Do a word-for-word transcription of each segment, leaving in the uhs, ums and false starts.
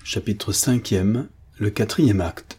Chapitre cinquième. Le quatrième acte.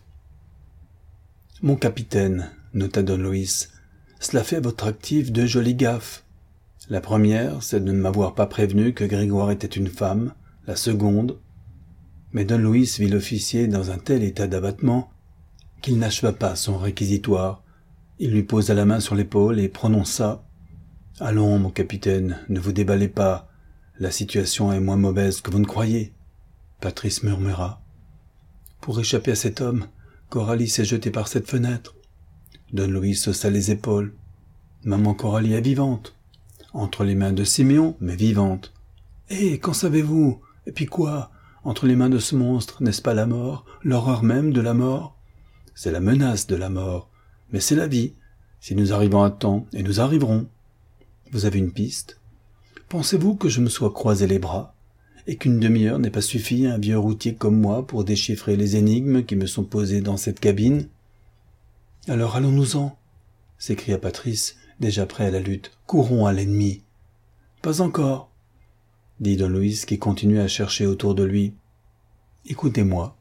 Mon capitaine, nota Don Luis, cela fait à votre actif deux jolies gaffes. La première, c'est de ne m'avoir pas prévenu que Grégoire était une femme, la seconde. Mais Don Luis vit l'officier dans un tel état d'abattement qu'il n'acheva pas son réquisitoire. Il lui posa la main sur l'épaule et prononça « Allons, mon capitaine, ne vous déballez pas, la situation est moins mauvaise que vous ne croyez. » Patrice murmura. « Pour échapper à cet homme, Coralie s'est jetée par cette fenêtre. » Don Luis haussa les épaules. « Maman Coralie est vivante. Entre les mains de Siméon, mais vivante. Eh, qu'en savez-vous? Et puis quoi? Entre les mains de ce monstre, n'est-ce pas la mort, l'horreur même de la mort? C'est la menace de la mort, mais c'est la vie, si nous arrivons à temps, et nous arriverons. Vous avez une piste? Pensez-vous que je me sois croisé les bras, et qu'une demi-heure n'ait pas suffi à un vieux routier comme moi pour déchiffrer les énigmes qui me sont posées dans cette cabine? Alors allons-nous-en, s'écria Patrice, déjà prêt à la lutte. Courons à l'ennemi. Pas encore, dit Don Luis qui continuait à chercher autour de lui. Écoutez-moi.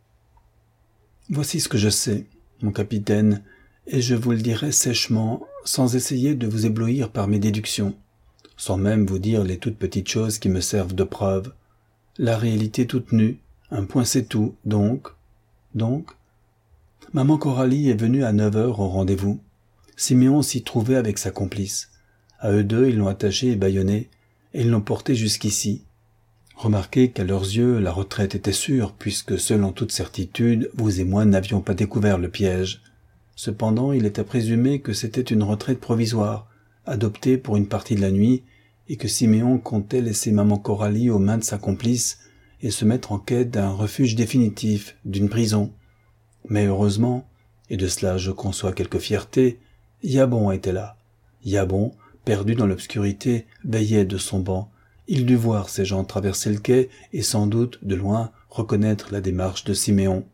Voici ce que je sais, mon capitaine, et je vous le dirai sèchement, sans essayer de vous éblouir par mes déductions, sans même vous dire les toutes petites choses qui me servent de preuve. La réalité toute nue, un point c'est tout, donc, donc. Maman Coralie est venue à neuf heures au rendez-vous. Siméon s'y trouvait avec sa complice. À eux deux, ils l'ont attaché et bâillonné, et ils l'ont porté jusqu'ici. Remarquez qu'à leurs yeux, la retraite était sûre, puisque, selon toute certitude, vous et moi n'avions pas découvert le piège. Cependant, il est à présumer que c'était une retraite provisoire, adoptée pour une partie de la nuit, et que Siméon comptait laisser maman Coralie aux mains de sa complice et se mettre en quête d'un refuge définitif, d'une prison. Mais heureusement, et de cela je conçois quelque fierté, Yabon était là. Yabon, perdu dans l'obscurité, veillait de son banc. Il dut voir ces gens traverser le quai et sans doute, de loin, reconnaître la démarche de Siméon.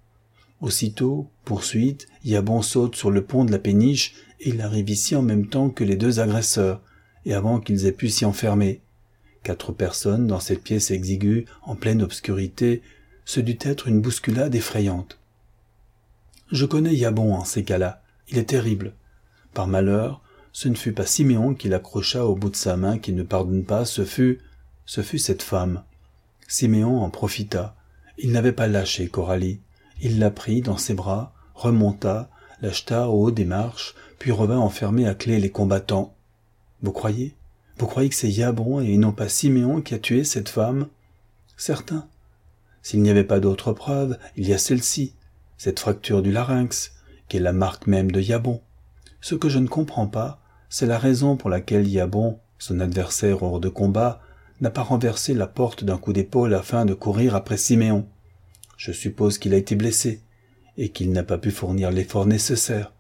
Aussitôt, poursuite, Yabon saute sur le pont de la péniche et il arrive ici en même temps que les deux agresseurs, et avant qu'ils aient pu s'y enfermer. Quatre personnes dans cette pièce exiguë, en pleine obscurité, ce dut être une bousculade effrayante. Je connais Yabon en ces cas-là, il est terrible. Par malheur, ce ne fut pas Siméon qui l'accrocha au bout de sa main qui ne pardonne pas, ce fut, ce fut cette femme. Siméon en profita. Il n'avait pas lâché Coralie. Il la prit dans ses bras, remonta, la jeta au haut des marches, puis revint enfermer à clé les combattants. Vous croyez? Vous croyez que c'est Yabon et non pas Siméon qui a tué cette femme? Certain. S'il n'y avait pas d'autre preuve, il y a celle-ci, cette fracture du larynx, qui est la marque même de Yabon. Ce que je ne comprends pas, c'est la raison pour laquelle Yabon, son adversaire hors de combat, n'a pas renversé la porte d'un coup d'épaule afin de courir après Siméon. Je suppose qu'il a été blessé, et qu'il n'a pas pu fournir l'effort nécessaire.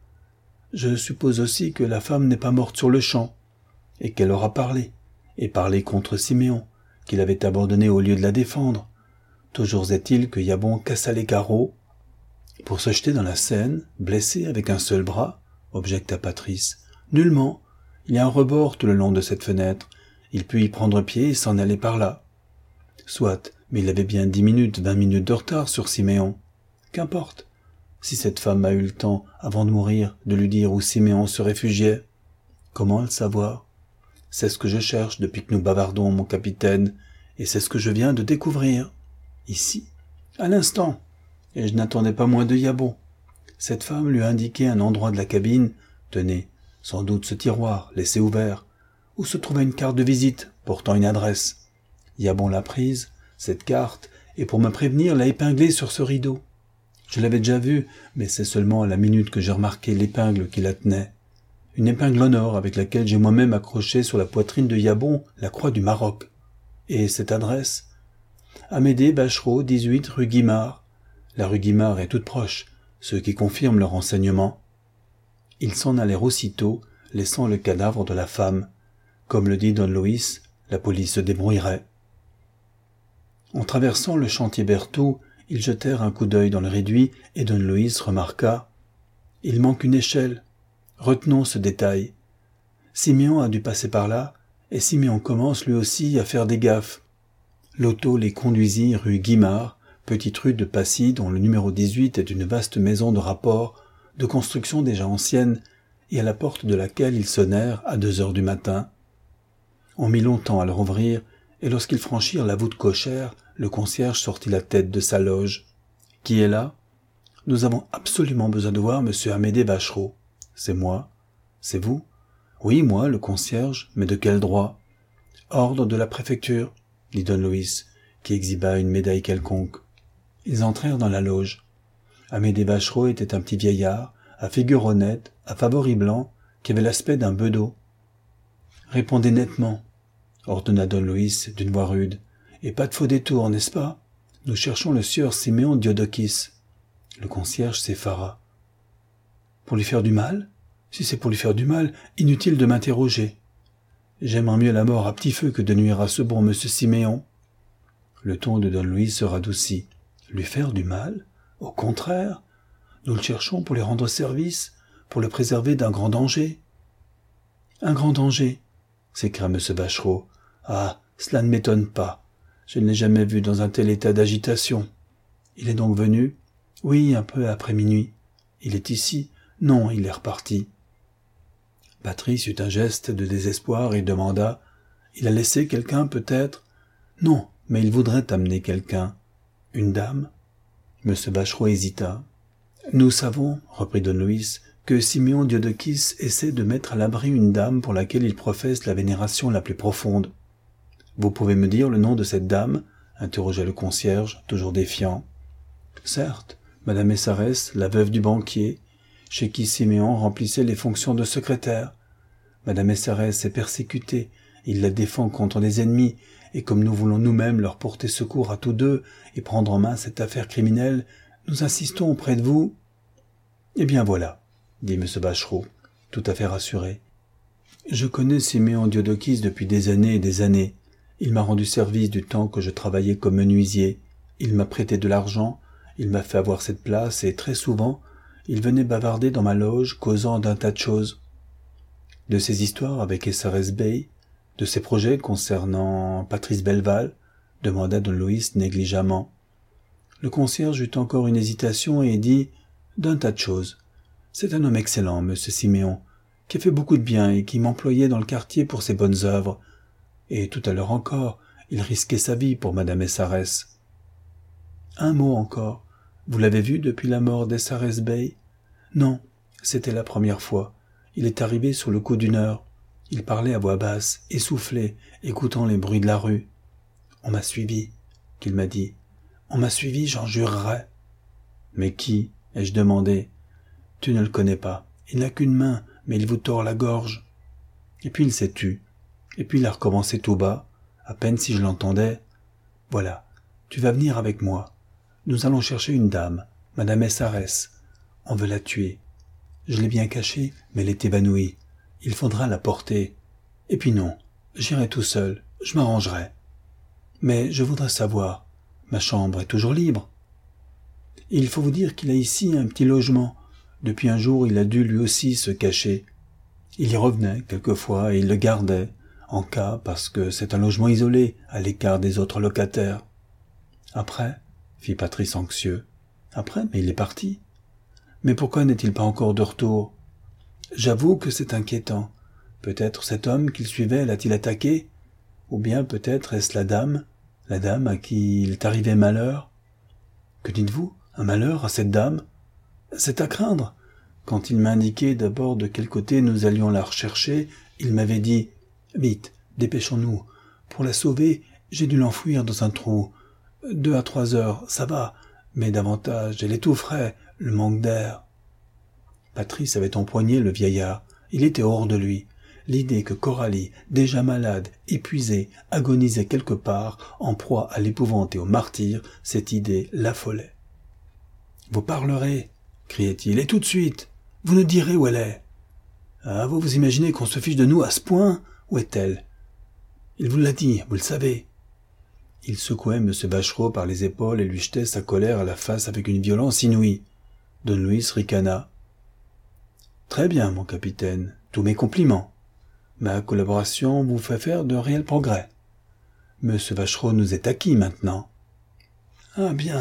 Je suppose aussi que la femme n'est pas morte sur le champ, et qu'elle aura parlé, et parlé contre Siméon, qu'il avait abandonné au lieu de la défendre. Toujours est-il que Yabon cassa les carreaux pour se jeter dans la Seine, blessé avec un seul bras, objecta Patrice. Nullement. Il y a un rebord tout le long de cette fenêtre. Il put y prendre pied et s'en aller par là. Soit, mais il avait bien dix minutes, vingt minutes de retard sur Siméon. Qu'importe. Si cette femme a eu le temps, avant de mourir, de lui dire où Siméon se réfugiait. Comment le savoir? C'est ce que je cherche depuis que nous bavardons, mon capitaine, et c'est ce que je viens de découvrir. Ici, à l'instant, et je n'attendais pas moins de Yabon. Cette femme lui a indiqué un endroit de la cabine, tenez, sans doute ce tiroir, laissé ouvert, où se trouvait une carte de visite, portant une adresse. Yabon l'a prise, cette carte, et pour me prévenir, l'a épinglée sur ce rideau. Je l'avais déjà vue, mais c'est seulement à la minute que j'ai remarqué l'épingle qui la tenait. Une épingle en or avec laquelle j'ai moi-même accroché sur la poitrine de Yabon la croix du Maroc. Et cette adresse? Amédée Bachereau, dix-huit rue Guimard. La rue Guimard est toute proche, ce qui confirme le renseignement. Ils s'en allèrent aussitôt, laissant le cadavre de la femme. Comme le dit Don Luis, la police se débrouillerait. En traversant le chantier Berthoud, ils jetèrent un coup d'œil dans le réduit et Don Luis remarqua « Il manque une échelle. Retenons ce détail. Siméon a dû passer par là, et Siméon commence lui aussi à faire des gaffes. L'auto les conduisit rue Guimard, petite rue de Passy dont le numéro dix-huit est une vaste maison de rapport, de construction déjà ancienne, et à la porte de laquelle ils sonnèrent à deux heures du matin. On mit longtemps à leur ouvrir, et lorsqu'ils franchirent la voûte cochère, le concierge sortit la tête de sa loge. « Qui est là ? Nous avons absolument besoin de voir monsieur Amédée Vachereau. »« C'est moi. »« C'est vous ?»« Oui, moi, le concierge, mais de quel droit ?»« Ordre de la préfecture, » dit Don Luis, qui exhiba une médaille quelconque. Ils entrèrent dans la loge. Amédée Vachereau était un petit vieillard, à figure honnête, à favoris blancs, qui avait l'aspect d'un bedeau. « Répondez nettement, » ordonna Don Luis d'une voix rude. « Et pas de faux détours, n'est-ce pas ? Nous cherchons le sieur Siméon Diodokis. » Le concierge s'effara. « Pour lui faire du mal ? Si c'est pour lui faire du mal, inutile de m'interroger. J'aimerais mieux la mort à petit feu que de nuire à ce bon monsieur Siméon. » Le ton de Don Luis se radoucit. « Lui faire du mal ? Au contraire, nous le cherchons pour lui rendre service, pour le préserver d'un grand danger. »« Un grand danger ?» s'écria M. Vachereau. « Ah, cela ne m'étonne pas. Je ne l'ai jamais vu dans un tel état d'agitation. Il est donc venu ? Oui, un peu après minuit. Il est ici ? Non, il est reparti. » Patrice eut un geste de désespoir et demanda « Il a laissé quelqu'un, peut-être ?»« Non, mais il voudrait amener quelqu'un. »« Une dame ?» M. Vachereau hésita. « Nous savons, reprit Don Luis, que Siméon Diodokis essaie de mettre à l'abri une dame pour laquelle il professe la vénération la plus profonde. »« Vous pouvez me dire le nom de cette dame ?» interrogea le concierge, toujours défiant. « Certes, Madame Essarès, la veuve du banquier, chez qui Siméon remplissait les fonctions de secrétaire. Madame Essarès est persécutée, il la défend contre des ennemis, et comme nous voulons nous-mêmes leur porter secours à tous deux et prendre en main cette affaire criminelle, nous insistons auprès de vous. »« Eh bien voilà, » dit M. Vachereau, tout à fait rassuré. « Je connais Siméon Diodokis depuis des années et des années. Il m'a rendu service du temps que je travaillais comme menuisier. Il m'a prêté de l'argent, il m'a fait avoir cette place, et très souvent, il venait bavarder dans ma loge, causant d'un tas de choses. De ses histoires avec Essarès Bey, de ses projets concernant Patrice Belleval, demanda Don Luis négligemment. Le concierge eut encore une hésitation et dit « D'un tas de choses. C'est un homme excellent, monsieur Siméon, qui a fait beaucoup de bien et qui m'employait dans le quartier pour ses bonnes œuvres. Et tout à l'heure encore, il risquait sa vie pour madame Essarès. Un mot encore. Vous l'avez vu depuis la mort d'Essarès Bey ? Non, c'était la première fois. Il est arrivé sur le coup d'une heure. Il parlait à voix basse, essoufflé, écoutant les bruits de la rue. On m'a suivi, qu'il m'a dit. On m'a suivi, j'en jurerais. Mais qui ? Ai-je demandé. Tu ne le connais pas. Il n'a qu'une main, mais il vous tord la gorge. Et puis il s'est tu. Et puis il a recommencé tout bas, à peine si je l'entendais. Voilà, tu vas venir avec moi. Nous allons chercher une dame, madame Essarès. On veut la tuer. Je l'ai bien cachée, mais elle est évanouie. Il faudra la porter. Et puis non, j'irai tout seul, je m'arrangerai. Mais je voudrais savoir, ma chambre est toujours libre. Il faut vous dire qu'il a ici un petit logement. Depuis un jour, il a dû lui aussi se cacher. Il y revenait quelquefois et il le gardait, en cas parce que c'est un logement isolé, à l'écart des autres locataires. Après, fit Patrice anxieux. Après, mais il est parti. Mais pourquoi n'est-il pas encore de retour? J'avoue que c'est inquiétant. Peut-être cet homme qu'il suivait l'a-t-il attaqué? Ou bien peut-être est-ce la dame, la dame à qui il est arrivé malheur? Que dites-vous? Un malheur à cette dame? C'est à craindre. Quand il m'a indiqué d'abord de quel côté nous allions la rechercher, il m'avait dit « Vite, dépêchons-nous. Pour la sauver, j'ai dû l'enfouir dans un trou. Deux à trois heures, ça va, mais davantage, elle étoufferait, le manque d'air. » Patrice avait empoigné le vieillard. Il était hors de lui. L'idée que Coralie, déjà malade, épuisée, agonisait quelque part, en proie à l'épouvante et au martyre, cette idée l'affolait. « Vous parlerez !» criait-il, « et tout de suite. Vous nous direz où elle est. »« Ah, vous vous imaginez qu'on se fiche de nous à ce point? Où est-elle? »« Il vous l'a dit, vous le savez. » Il secouait M. Vachereau par les épaules et lui jetait sa colère à la face avec une violence inouïe. Don Luis ricana. « Très bien, mon capitaine, tous mes compliments. Ma collaboration vous fait faire de réels progrès. M. Vachereau nous est acquis maintenant. »« Ah bien,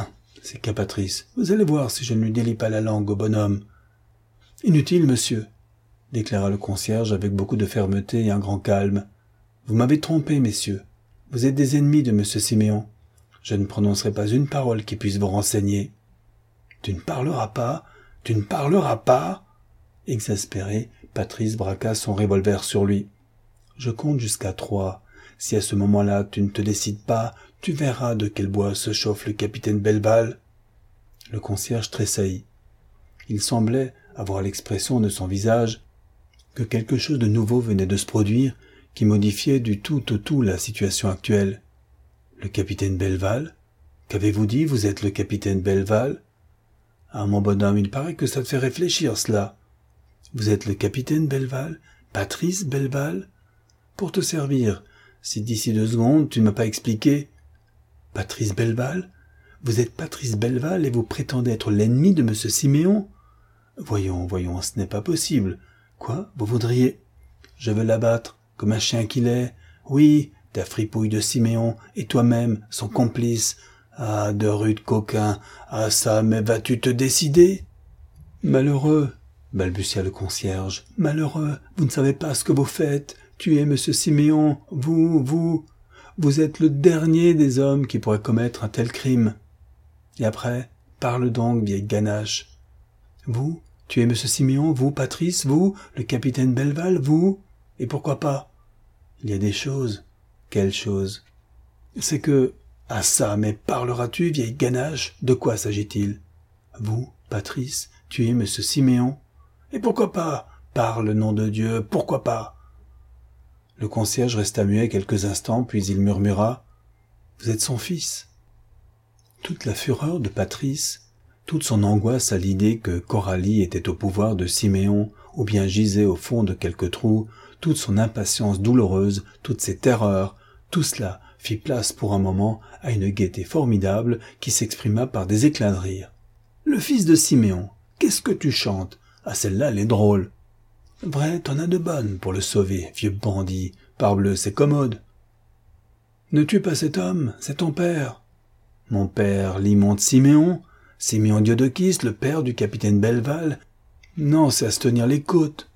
s'écria Patrice. Vous allez voir si je ne lui délie pas la langue au bonhomme. Inutile, monsieur, déclara le concierge avec beaucoup de fermeté et un grand calme. Vous m'avez trompé, messieurs. Vous êtes des ennemis de M. Siméon. Je ne prononcerai pas une parole qui puisse vous renseigner. Tu ne parleras pas, tu ne parleras pas. Exaspéré, Patrice braqua son revolver sur lui. Je compte jusqu'à trois. Si à ce moment-là tu ne te décides pas, tu verras de quel bois se chauffe le capitaine Belval. Le concierge tressaillit. Il semblait, à voir l'expression de son visage, que quelque chose de nouveau venait de se produire qui modifiait du tout au tout la situation actuelle. Le capitaine Belval? Qu'avez-vous dit, vous êtes le capitaine Belval? Ah, mon bonhomme, il paraît que ça te fait réfléchir, cela. Vous êtes le capitaine Belval? Patrice Belval? Pour te servir, si d'ici deux secondes tu ne m'as pas expliqué. Patrice Belval? Vous êtes Patrice Belval et vous prétendez être l'ennemi de M. Siméon? Voyons, voyons, ce n'est pas possible. Quoi, vous voudriez? Je veux l'abattre, comme un chien qu'il est. Oui, ta fripouille de Siméon et toi-même, son complice. Ah, de rudes coquins. Ah ça, mais vas-tu te décider? Malheureux, balbutia le concierge. Malheureux, vous ne savez pas ce que vous faites. Tuez M. Siméon, vous, vous. Vous êtes le dernier des hommes qui pourrait commettre un tel crime. Et après, parle donc, vieille ganache. Vous, tuez M. Siméon, vous, Patrice, vous, le capitaine Belval, vous. Et pourquoi pas? Il y a des choses. Quelles choses? C'est que... Ah ça, mais parleras-tu, vieille ganache? De quoi s'agit-il? Vous, Patrice, tuez M. Siméon? Et pourquoi pas? Parle, nom de Dieu, pourquoi pas? Le concierge resta muet quelques instants, puis il murmura « Vous êtes son fils ?» Toute la fureur de Patrice, toute son angoisse à l'idée que Coralie était au pouvoir de Siméon ou bien gisait au fond de quelque trou, toute son impatience douloureuse, toutes ses terreurs, tout cela fit place pour un moment à une gaieté formidable qui s'exprima par des éclats de rire. « Le fils de Siméon, qu'est-ce que tu chantes? Ah, celle-là, elle est drôle. » Vrai, t'en as de bonnes pour le sauver, vieux bandit. Parbleu, c'est commode. Ne tue pas cet homme, c'est ton père. Mon père, l'immonde Siméon, Siméon Diodokis, le père du capitaine Belval. Non, c'est à se tenir les côtes.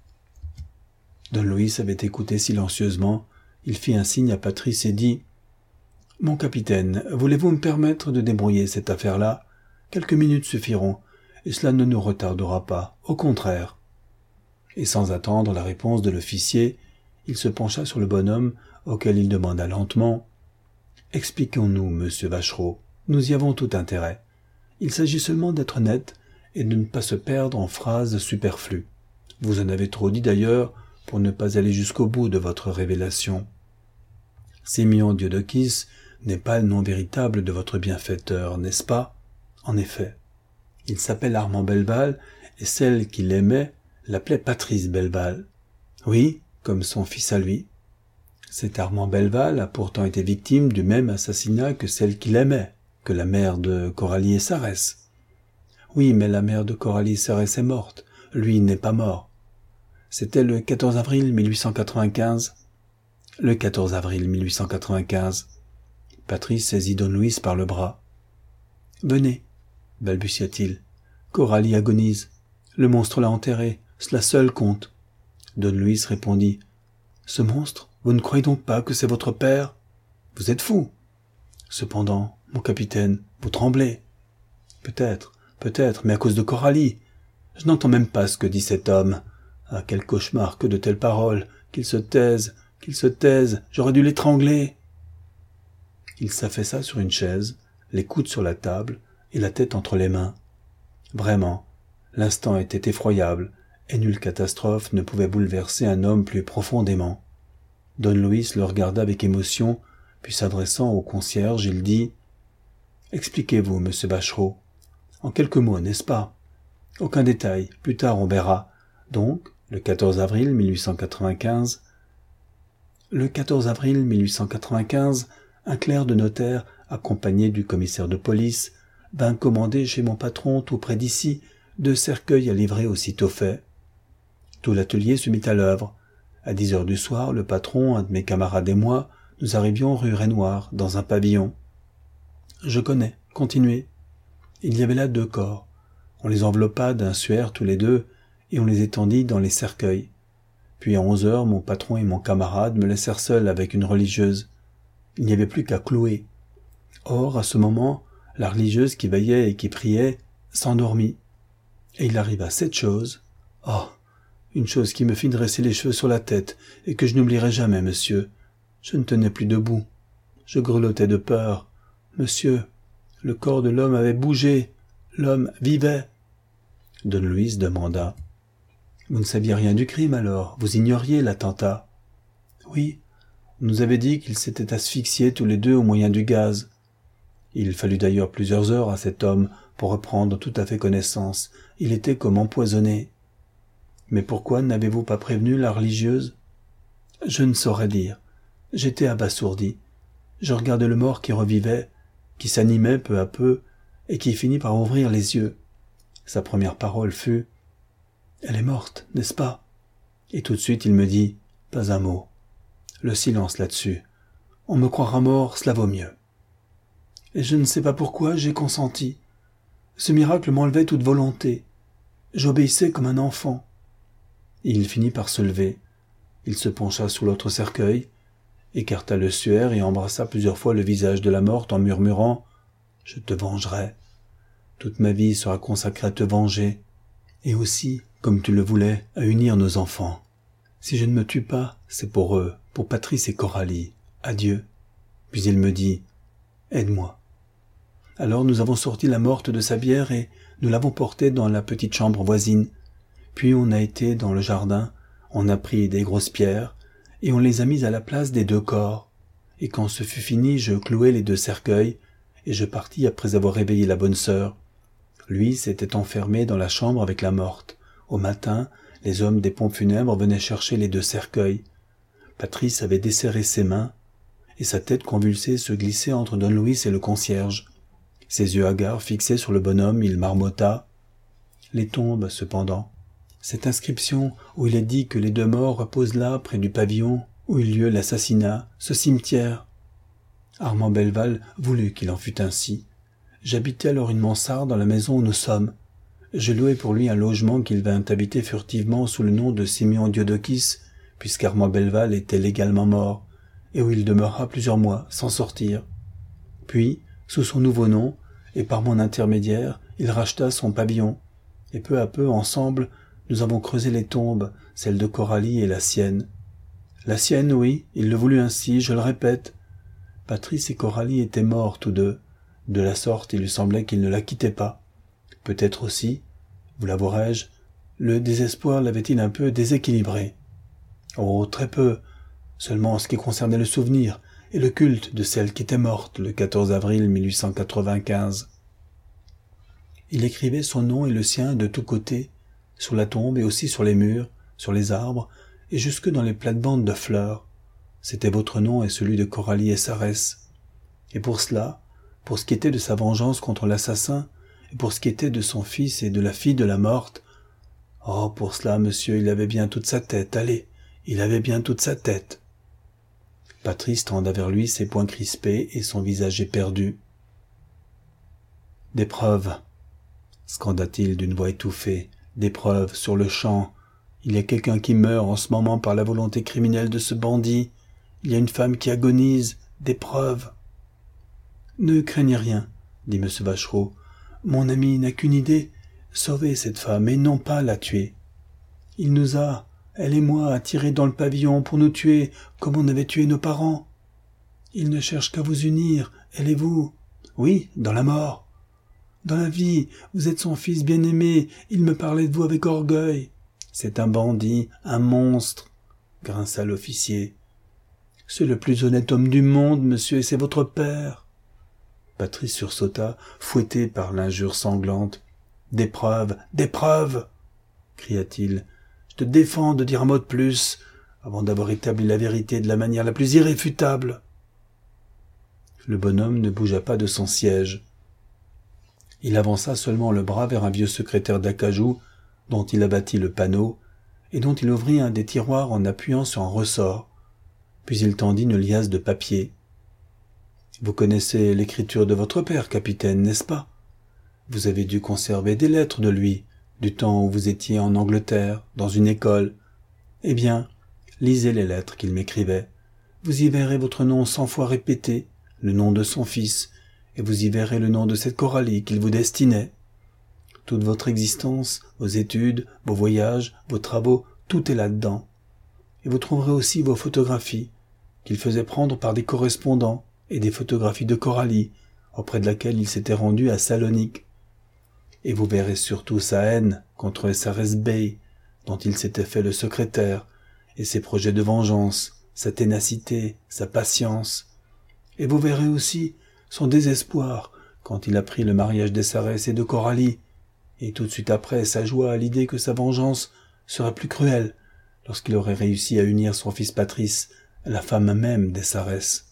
Don Luis avait écouté silencieusement. Il fit un signe à Patrice et dit « Mon capitaine, voulez-vous me permettre de débrouiller cette affaire-là? Quelques minutes suffiront, et cela ne nous retardera pas, au contraire. » Et sans attendre la réponse de l'officier, il se pencha sur le bonhomme, auquel il demanda lentement « Expliquons-nous, monsieur Vachereau, nous y avons tout intérêt. Il s'agit seulement d'être net et de ne pas se perdre en phrases superflues. Vous en avez trop dit d'ailleurs pour ne pas aller jusqu'au bout de votre révélation. Siméon Diodokis n'est pas le nom véritable de votre bienfaiteur, n'est-ce pas? En effet. Il s'appelle Armand Belval et celle qui l'aimait l'appelait Patrice Belval. Oui, comme son fils à lui. Cet Armand Belval a pourtant été victime du même assassinat que celle qu'il aimait, que la mère de Coralie et Sarès. Oui, mais la mère de Coralie et Sarès est morte. Lui n'est pas mort. C'était le quatorze avril mille huit cent quatre-vingt-quinze. Le quatorze avril mille huit cent quatre-vingt-quinze. Patrice saisit Don Luis par le bras. « Venez, balbutia-t-il. Coralie agonise. Le monstre l'a enterré. Cela seul compte. » Don Luis répondit. « Ce monstre, vous ne croyez donc pas que c'est votre père? Vous êtes fou. Cependant, mon capitaine, vous tremblez. Peut-être, peut-être, mais à cause de Coralie. Je n'entends même pas ce que dit cet homme. Ah, quel cauchemar que de telles paroles. Qu'il se taise, qu'il se taise. J'aurais dû l'étrangler. » Il s'affaissa sur une chaise, les coudes sur la table et la tête entre les mains. Vraiment, l'instant était effroyable, et nulle catastrophe ne pouvait bouleverser un homme plus profondément. Don Luis le regarda avec émotion, puis s'adressant au concierge, il dit « Expliquez-vous, monsieur Vachereau. En quelques mots, n'est-ce pas? Aucun détail, plus tard on verra. Donc, le quatorze avril mille huit cent quatre-vingt-quinze... Le quatorze avril mille huit cent quatre-vingt-quinze, un clerc de notaire, accompagné du commissaire de police, vint commander chez mon patron, tout près d'ici, deux cercueils à livrer aussitôt fait. Tout l'atelier se mit à l'œuvre. À dix heures du soir, le patron, un de mes camarades et moi, nous arrivions rue Rainoir, dans un pavillon. Je connais, continuez. Il y avait là deux corps. On les enveloppa d'un suaire tous les deux, et on les étendit dans les cercueils. Puis à onze heures, mon patron et mon camarade me laissèrent seul avec une religieuse. Il n'y avait plus qu'à clouer. Or, à ce moment, la religieuse qui veillait et qui priait s'endormit. Et il arriva cette chose. Oh, une chose qui me fit dresser les cheveux sur la tête et que je n'oublierai jamais, monsieur. Je ne tenais plus debout. Je grelottais de peur. Monsieur, le corps de l'homme avait bougé. L'homme vivait. Don Luis demanda. Vous ne saviez rien du crime alors, vous ignoriez l'attentat. Oui, on nous avait dit qu'ils s'étaient asphyxiés tous les deux au moyen du gaz. Il fallut d'ailleurs plusieurs heures à cet homme pour reprendre tout à fait connaissance. Il était comme empoisonné. Mais pourquoi n'avez-vous pas prévenu la religieuse? Je ne saurais dire. J'étais abasourdi. Je regardais le mort qui revivait, qui s'animait peu à peu, et qui finit par ouvrir les yeux. Sa première parole fut « Elle est morte, n'est-ce pas ?» Et tout de suite il me dit « Pas un mot. » Le silence là-dessus. On me croira mort, cela vaut mieux. Et je ne sais pas pourquoi j'ai consenti. Ce miracle m'enlevait toute volonté. J'obéissais comme un enfant. Il finit par se lever. Il se pencha sous l'autre cercueil, écarta le suaire et embrassa plusieurs fois le visage de la morte en murmurant « Je te vengerai. Toute ma vie sera consacrée à te venger. Et aussi, comme tu le voulais, à unir nos enfants. Si je ne me tue pas, c'est pour eux, pour Patrice et Coralie. Adieu. » Puis il me dit « Aide-moi. » Alors nous avons sorti la morte de sa bière et nous l'avons portée dans la petite chambre voisine. Puis on a été dans le jardin, on a pris des grosses pierres et on les a mises à la place des deux corps. Et quand ce fut fini, je clouai les deux cercueils et je partis après avoir réveillé la bonne sœur. Lui s'était enfermé dans la chambre avec la morte. Au matin, les hommes des pompes funèbres venaient chercher les deux cercueils. Patrice avait desserré ses mains et sa tête convulsée se glissait entre Don Luis et le concierge. Ses yeux hagards fixés sur le bonhomme, il marmotta. Les tombes, cependant. Cette inscription où il est dit que les deux morts reposent là, près du pavillon, où eut lieu l'assassinat, ce cimetière. Armand Belval voulut qu'il en fût ainsi. J'habitais alors une mansarde dans la maison où nous sommes. Je louai pour lui un logement qu'il vint habiter furtivement sous le nom de Simeon Diodokis, puisqu'Armand Belval était légalement mort, et où il demeura plusieurs mois, sans sortir. Puis, sous son nouveau nom, et par mon intermédiaire, il racheta son pavillon, et peu à peu, ensemble, nous avons creusé les tombes, celle de Coralie et la sienne. La sienne, oui, il le voulut ainsi, je le répète. Patrice et Coralie étaient morts tous deux. De la sorte, il lui semblait qu'ils ne la quittaient pas. Peut-être aussi, vous l'avouerai-je, le désespoir l'avait-il un peu déséquilibré. Oh, très peu, seulement en ce qui concernait le souvenir et le culte de celle qui était morte le quatorze avril mille huit cent quatre-vingt-quinze. Il écrivait son nom et le sien de tous côtés, sur la tombe et aussi sur les murs, sur les arbres, et jusque dans les plates-bandes de fleurs. C'était votre nom et celui de Coralie et Sarès. Et pour cela, pour ce qui était de sa vengeance contre l'assassin, et pour ce qui était de son fils et de la fille de la morte, oh, pour cela, monsieur, il avait bien toute sa tête, allez, il avait bien toute sa tête. Patrice tenda vers lui ses poings crispés et son visage éperdu. « Des preuves !» scanda-t-il d'une voix étouffée. « Des preuves, sur le champ. Il y a quelqu'un qui meurt en ce moment par la volonté criminelle de ce bandit. Il y a une femme qui agonise. Des preuves !» « Ne craignez rien, » dit M. Vachereau. « Mon ami n'a qu'une idée, sauver cette femme et non pas la tuer. Il nous a, elle et moi, attirés dans le pavillon pour nous tuer comme on avait tué nos parents. Il ne cherche qu'à vous unir, elle et vous. Oui, dans la mort. Dans la vie, vous êtes son fils bien-aimé, il me parlait de vous avec orgueil. C'est un bandit, un monstre, grinça l'officier. C'est le plus honnête homme du monde, monsieur, et c'est votre père. Patrice sursauta, fouetté par l'injure sanglante. « Des preuves, des preuves !» cria-t-il. « Je te défends de dire un mot de plus, avant d'avoir établi la vérité de la manière la plus irréfutable. » Le bonhomme ne bougea pas de son siège. Il avança seulement le bras vers un vieux secrétaire d'acajou, dont il abattit le panneau, et dont il ouvrit un des tiroirs en appuyant sur un ressort. Puis il tendit une liasse de papier. « Vous connaissez l'écriture de votre père, capitaine, n'est-ce pas ? Vous avez dû conserver des lettres de lui, du temps où vous étiez en Angleterre, dans une école. Eh bien, lisez les lettres qu'il m'écrivait. Vous y verrez votre nom cent fois répété, le nom de son fils, et vous y verrez le nom de cette Coralie qu'il vous destinait. Toute votre existence, vos études, vos voyages, vos travaux, tout est là-dedans. Et vous trouverez aussi vos photographies, qu'il faisait prendre par des correspondants, et des photographies de Coralie, auprès de laquelle il s'était rendu à Salonique. Et vous verrez surtout sa haine contre Sarès Bey, dont il s'était fait le secrétaire, et ses projets de vengeance, sa ténacité, sa patience. Et vous verrez aussi son désespoir quand il apprit le mariage des Sarès et de Coralie, et tout de suite après sa joie à l'idée que sa vengeance serait plus cruelle lorsqu'il aurait réussi à unir son fils Patrice à la femme même des Sarès.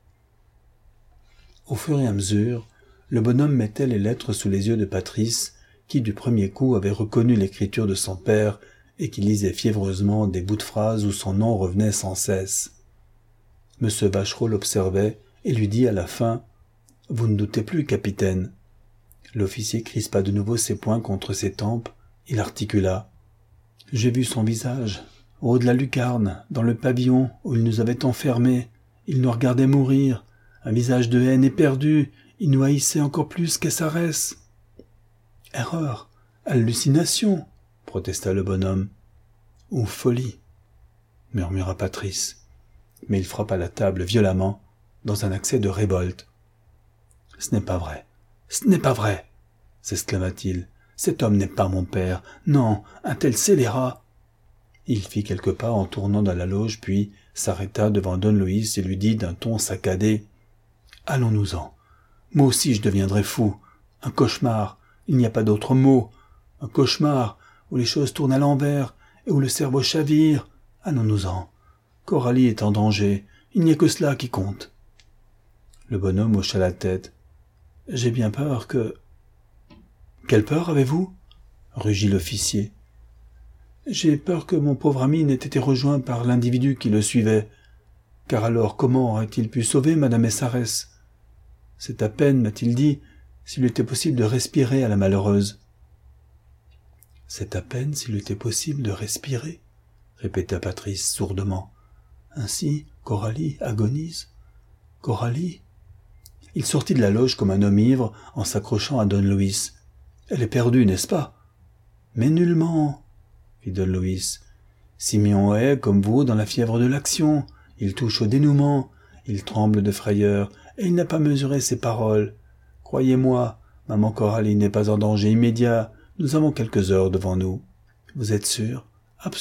Au fur et à mesure, le bonhomme mettait les lettres sous les yeux de Patrice, qui du premier coup avait reconnu l'écriture de son père et qui lisait fiévreusement des bouts de phrases où son nom revenait sans cesse. Monsieur Vachereau l'observait et lui dit à la fin « Vous ne doutez plus, capitaine ?» L'officier crispa de nouveau ses poings contre ses tempes. Il articula « J'ai vu son visage, au haut de la lucarne, dans le pavillon où il nous avait enfermés. Il nous regardait mourir, un visage de haine éperdu. Il nous haïssait encore plus qu'S R S. »« Erreur, hallucination !» protesta le bonhomme. « Ou folie !» murmura Patrice. Mais il frappa la table violemment, dans un accès de révolte. « Ce n'est pas vrai, ce n'est pas vrai !» s'exclama-t-il. « Cet homme n'est pas mon père. Non, un tel scélérat !» Il fit quelques pas en tournant dans la loge, puis s'arrêta devant Don Luis et lui dit d'un ton saccadé « Allons-nous-en. Moi aussi je deviendrai fou. Un cauchemar, il n'y a pas d'autre mot. Un cauchemar où les choses tournent à l'envers et où le cerveau chavire. Allons-nous-en. Coralie est en danger. Il n'y a que cela qui compte. » Le bonhomme hocha la tête. « J'ai bien peur que... »« Quelle peur avez-vous » rugit l'officier. « J'ai peur que mon pauvre ami n'ait été rejoint par l'individu qui le suivait. Car alors comment aurait-il pu sauver madame Sarès ? C'est à peine, m'a-t-il dit, s'il était possible de respirer à la malheureuse. »« C'est à peine s'il était possible de respirer, » répéta Patrice sourdement. « Ainsi, Coralie agonise. Coralie ?» Il sortit de la loge comme un homme ivre en s'accrochant à Don Luis. « Elle est perdue, n'est-ce pas ?»« Mais nullement, » fit Don Luis. « Siméon est, comme vous, dans la fièvre de l'action. Il touche au dénouement. Il tremble de frayeur, et il n'a pas mesuré ses paroles. Croyez-moi, maman Coralie n'est pas en danger immédiat. Nous avons quelques heures devant nous. »« Vous êtes sûr ? » ?»« Absolument. »«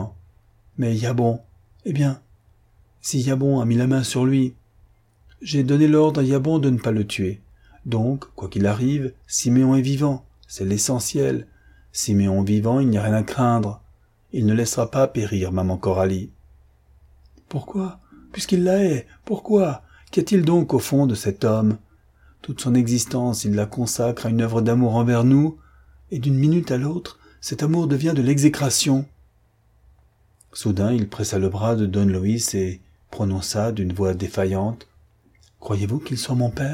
Mais Yabon, eh bien, si Yabon a mis la main sur lui, j'ai donné l'ordre à Yabon de ne pas le tuer. Donc, quoi qu'il arrive, Siméon est vivant. C'est l'essentiel. Siméon vivant, il n'y a rien à craindre. Il ne laissera pas périr maman Coralie. »« Pourquoi ? Puisqu'il la hait, pourquoi ? Qu'y a-t-il donc au fond de cet homme ? Toute son existence, il la consacre à une œuvre d'amour envers nous, et d'une minute à l'autre, cet amour devient de l'exécration. » Soudain, il pressa le bras de Don Luis et prononça d'une voix défaillante « Croyez-vous qu'il soit mon père ? »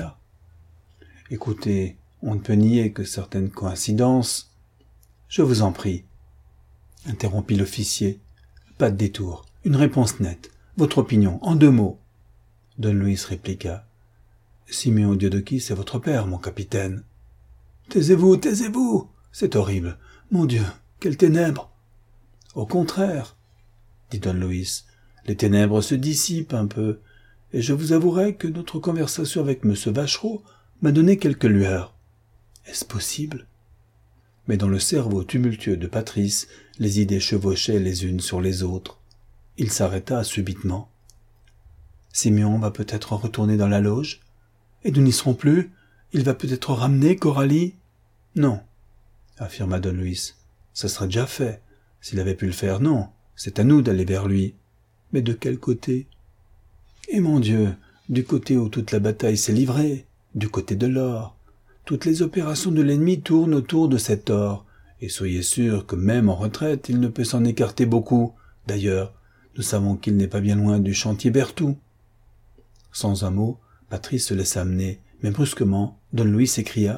Écoutez, on ne peut nier que certaines coïncidences. « Je vous en prie, » interrompit l'officier. « Pas de détour, une réponse nette. Votre opinion, en deux mots. » Don Luis répliqua. « Siméon Diodokis est votre père, mon capitaine. »« Taisez-vous, taisez-vous. C'est horrible. Mon Dieu, quelles ténèbres !»« Au contraire, » dit Don Luis, « les ténèbres se dissipent un peu, et je vous avouerai que notre conversation avec M. Vachereau m'a donné quelques lueurs. Est-ce possible ?» Mais dans le cerveau tumultueux de Patrice, les idées chevauchaient les unes sur les autres. Il s'arrêta subitement. « Siméon va peut-être retourner dans la loge, et nous n'y serons plus. Il va peut-être ramener Coralie. »« Non, » affirma Don Luis, « ça serait déjà fait. S'il avait pu le faire, non. C'est à nous d'aller vers lui. Mais de quel côté ? Et mon Dieu, du côté où toute la bataille s'est livrée, du côté de l'or. Toutes les opérations de l'ennemi tournent autour de cet or, et soyez sûrs que même en retraite, il ne peut s'en écarter beaucoup. D'ailleurs, nous savons qu'il n'est pas bien loin du chantier Berthoud. » Sans un mot, Patrice se laissa amener, mais brusquement, Don Luis s'écria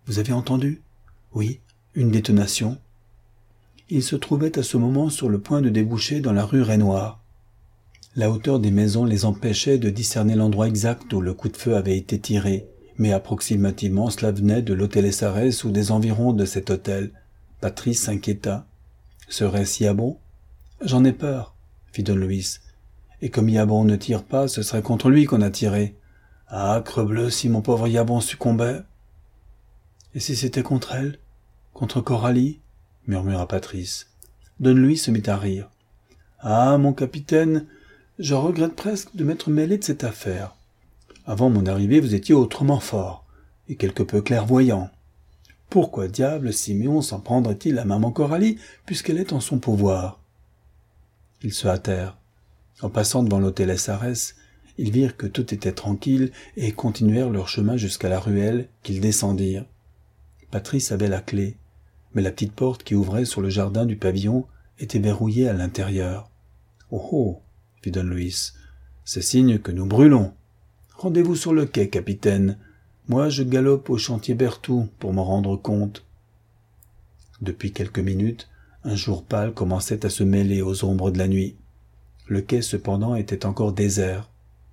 Vous avez entendu ? Oui, une détonation. Il se trouvait à ce moment sur le point de déboucher dans la rue Rainoir. La hauteur des maisons les empêchait de discerner l'endroit exact où le coup de feu avait été tiré, mais approximativement cela venait de l'hôtel S R S ou des environs de cet hôtel. Patrice s'inquiéta. Serait-ce Yabon ? J'en ai peur, fit Don Luis. Et comme Yabon ne tire pas, ce serait contre lui qu'on a tiré. Ah, crebleu, si mon pauvre Yabon succombait. Et si c'était contre elle ? Contre Coralie ? Murmura Patrice. Don Luis se mit à rire. Ah, mon capitaine, je regrette presque de m'être mêlé de cette affaire. Avant mon arrivée, vous étiez autrement fort, et quelque peu clairvoyant. Pourquoi diable Siméon s'en prendrait-il à maman Coralie, puisqu'elle est en son pouvoir ? Ils se hâtèrent. En passant devant l'hôtel S R S, ils virent que tout était tranquille et continuèrent leur chemin jusqu'à la ruelle qu'ils descendirent. Patrice avait la clé, mais la petite porte qui ouvrait sur le jardin du pavillon était verrouillée à l'intérieur. « Oh oh !» fit Don Luis. « C'est signe que nous brûlons. Rendez-vous sur le quai, capitaine. Moi, je galope au chantier Berthoud pour m'en rendre compte. » Depuis quelques minutes, un jour pâle commençait à se mêler aux ombres de la nuit. Le quai, cependant, était encore désert.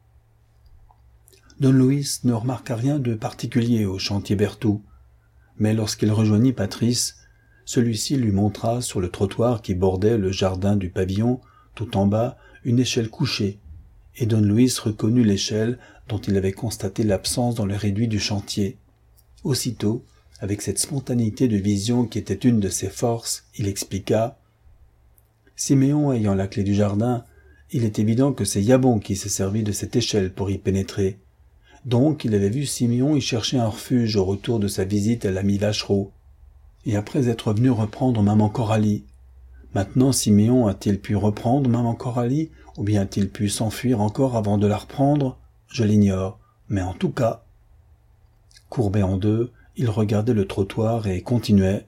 Don Luis ne remarqua rien de particulier au chantier Berthoud, mais lorsqu'il rejoignit Patrice, celui-ci lui montra sur le trottoir qui bordait le jardin du pavillon, tout en bas, une échelle couchée, et Don Luis reconnut l'échelle dont il avait constaté l'absence dans le réduit du chantier. Aussitôt, avec cette spontanéité de vision qui était une de ses forces, il expliqua « Siméon ayant la clé du jardin, il est évident que c'est Yabon qui s'est servi de cette échelle pour y pénétrer. Donc il avait vu Siméon y chercher un refuge au retour de sa visite à l'ami Vachereau, et après être venu reprendre maman Coralie. Maintenant Siméon a-t-il pu reprendre maman Coralie, ou bien a-t-il pu s'enfuir encore avant de la reprendre ? Je l'ignore, mais en tout cas... » Courbé en deux, il regardait le trottoir et continuait.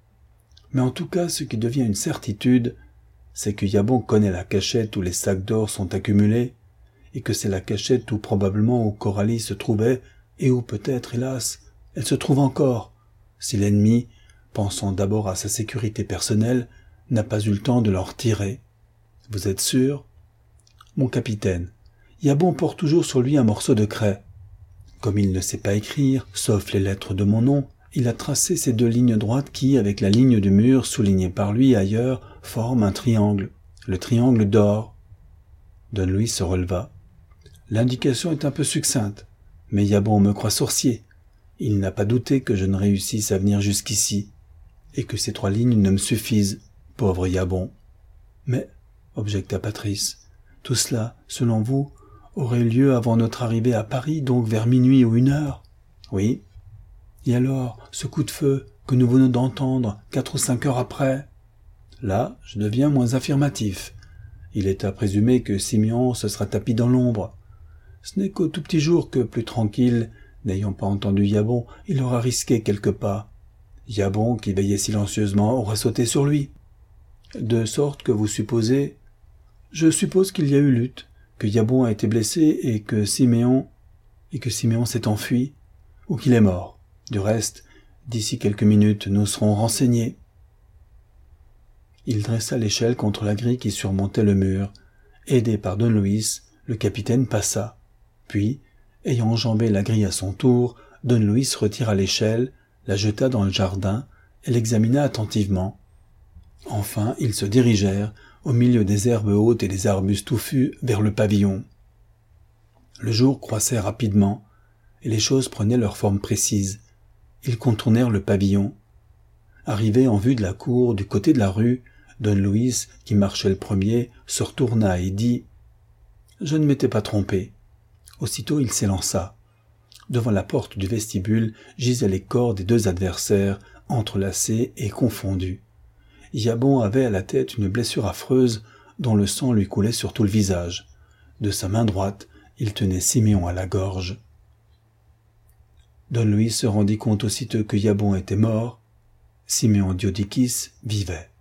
« Mais en tout cas, ce qui devient une certitude, c'est que Yabon connaît la cachette où les sacs d'or sont accumulés, et que c'est la cachette où probablement où Coralie se trouvait, et où peut-être, hélas, elle se trouve encore, si l'ennemi, pensant d'abord à sa sécurité personnelle, n'a pas eu le temps de l'en retirer. Vous êtes sûr ? Mon capitaine, Yabon porte toujours sur lui un morceau de craie. Comme il ne sait pas écrire, sauf les lettres de mon nom, il a tracé ces deux lignes droites qui, avec la ligne du mur soulignée par lui ailleurs, forment un triangle, le triangle d'or. Don Luis se releva. L'indication est un peu succincte, mais Yabon me croit sorcier. Il n'a pas douté que je ne réussisse à venir jusqu'ici, et que ces trois lignes ne me suffisent, pauvre Yabon. Mais, objecta Patrice, tout cela, selon vous, aurait lieu avant notre arrivée à Paris, donc vers minuit ou une heure ? Oui. Et alors, ce coup de feu que nous venons d'entendre, quatre ou cinq heures après ? Là, je deviens moins affirmatif. Il est à présumer que Siméon se sera tapi dans l'ombre. Ce n'est qu'au tout petit jour que, plus tranquille, n'ayant pas entendu Yabon, il aura risqué quelques pas. Yabon, qui veillait silencieusement, aura sauté sur lui. De sorte que vous supposez... Je suppose qu'il y a eu lutte, que Yabon a été blessé et que Siméon... et que Siméon s'est enfui, ou qu'il est mort. Du reste, d'ici quelques minutes, nous serons renseignés. Il dressa l'échelle contre la grille qui surmontait le mur. Aidé par Don Luis, le capitaine passa. Puis, ayant enjambé la grille à son tour, Don Luis retira l'échelle, la jeta dans le jardin et l'examina attentivement. Enfin, ils se dirigèrent, au milieu des herbes hautes et des arbustes touffus, vers le pavillon. Le jour croissait rapidement, et les choses prenaient leur forme précise. Ils contournèrent le pavillon. Arrivé en vue de la cour, du côté de la rue, Don Luis, qui marchait le premier, se retourna et dit « Je ne m'étais pas trompé. » Aussitôt il s'élança. Devant la porte du vestibule gisaient les corps des deux adversaires, entrelacés et confondus. Yabon avait à la tête une blessure affreuse dont le sang lui coulait sur tout le visage. De sa main droite, il tenait Siméon à la gorge. Don Luis se rendit compte aussitôt que Yabon était mort. Siméon Diodikis vivait.